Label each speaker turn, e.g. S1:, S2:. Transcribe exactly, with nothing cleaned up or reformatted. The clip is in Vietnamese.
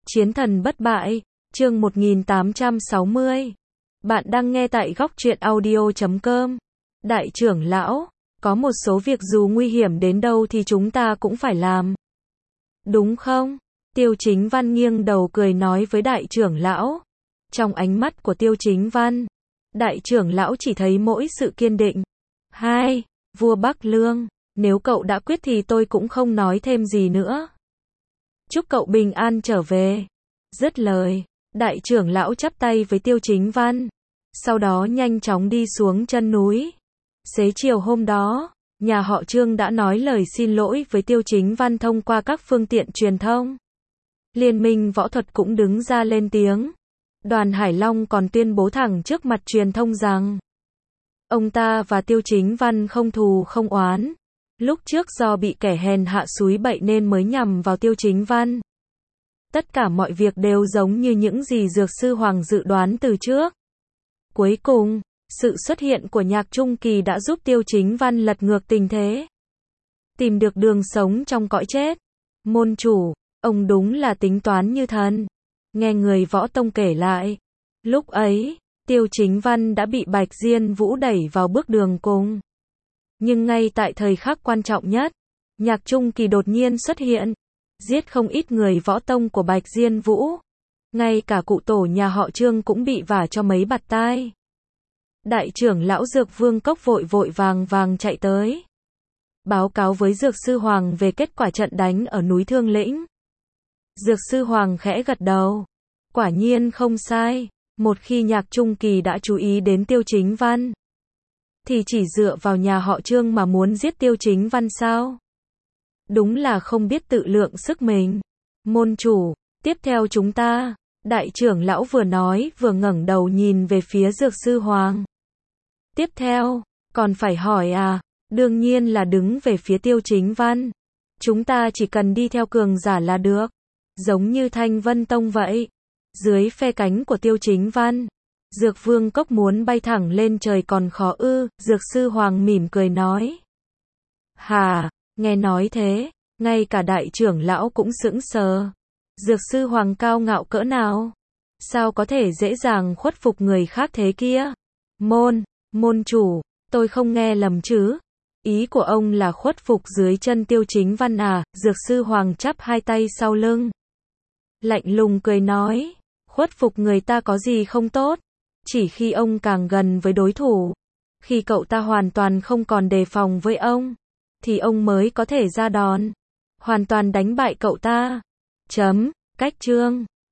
S1: Chiến thần bất bại, chương một nghìn tám trăm sáu mươi. Bạn đang nghe tại góc truyện audio chấm com. Đại trưởng lão, có một số việc dù nguy hiểm đến đâu thì chúng ta cũng phải làm. Đúng không? Tiêu Chính Văn nghiêng đầu cười nói với đại trưởng lão. Trong ánh mắt của Tiêu Chính Văn, đại trưởng lão chỉ thấy mỗi sự kiên định. Hai, vua Bắc Lương, nếu cậu đã quyết thì tôi cũng không nói thêm gì nữa. Chúc cậu bình an trở về. Dứt lời, đại trưởng lão chắp tay với Tiêu Chính Văn, sau đó nhanh chóng đi xuống chân núi. Xế chiều hôm đó, nhà họ Trương đã nói lời xin lỗi với Tiêu Chính Văn thông qua các phương tiện truyền thông. Liên minh võ thuật cũng đứng ra lên tiếng. Đoàn Hải Long còn tuyên bố thẳng trước mặt truyền thông rằng ông ta và Tiêu Chính Văn không thù không oán. Lúc trước do bị kẻ hèn hạ xúi bậy nên mới nhằm vào Tiêu Chính Văn. Tất cả mọi việc đều giống như những gì Dược Sư Hoàng dự đoán từ trước. Cuối cùng, sự xuất hiện của Nhạc Trung Kỳ đã giúp Tiêu Chính Văn lật ngược tình thế. Tìm được đường sống trong cõi chết. Môn chủ, ông đúng là tính toán như thần. Nghe người võ tông kể lại. Lúc ấy, Tiêu Chính Văn đã bị Bạch Diên Vũ đẩy vào bước đường cùng. Nhưng ngay tại thời khắc quan trọng nhất, Nhạc Trung Kỳ đột nhiên xuất hiện, giết không ít người võ tông của Bạch Diên Vũ. Ngay cả cụ tổ nhà họ Trương cũng bị vả cho mấy bạt tai. Đại trưởng lão Dược Vương Cốc vội vội vàng vàng chạy tới, báo cáo với Dược Sư Hoàng về kết quả trận đánh ở núi Thương Lĩnh. Dược Sư Hoàng khẽ gật đầu. Quả nhiên không sai, một khi Nhạc Trung Kỳ đã chú ý đến Tiêu Chính Văn, thì chỉ dựa vào nhà họ Trương mà muốn giết Tiêu Chính Văn sao? Đúng là không biết tự lượng sức mình. Môn chủ, tiếp theo chúng ta, đại trưởng lão vừa nói vừa ngẩng đầu nhìn về phía Dược Sư Hoàng. Tiếp theo, còn phải hỏi à? Đương nhiên là đứng về phía Tiêu Chính Văn. Chúng ta chỉ cần đi theo cường giả là được. Giống như Thanh Vân Tông vậy. Dưới phe cánh của Tiêu Chính Văn, Dược Vương Cốc muốn bay thẳng lên trời còn khó ư? Dược Sư Hoàng mỉm cười nói. Hà, nghe nói thế, ngay cả đại trưởng lão cũng sững sờ. Dược Sư Hoàng cao ngạo cỡ nào? Sao có thể dễ dàng khuất phục người khác thế kia? Môn, môn chủ, tôi không nghe lầm chứ? Ý của ông là khuất phục dưới chân Tiêu Chính Văn à? Dược Sư Hoàng chắp hai tay sau lưng, lạnh lùng cười nói. Khuất phục người ta có gì không tốt? Chỉ khi ông càng gần với đối thủ, khi cậu ta hoàn toàn không còn đề phòng với ông, thì ông mới có thể ra đòn, hoàn toàn đánh bại cậu ta. Chấm, cách chương.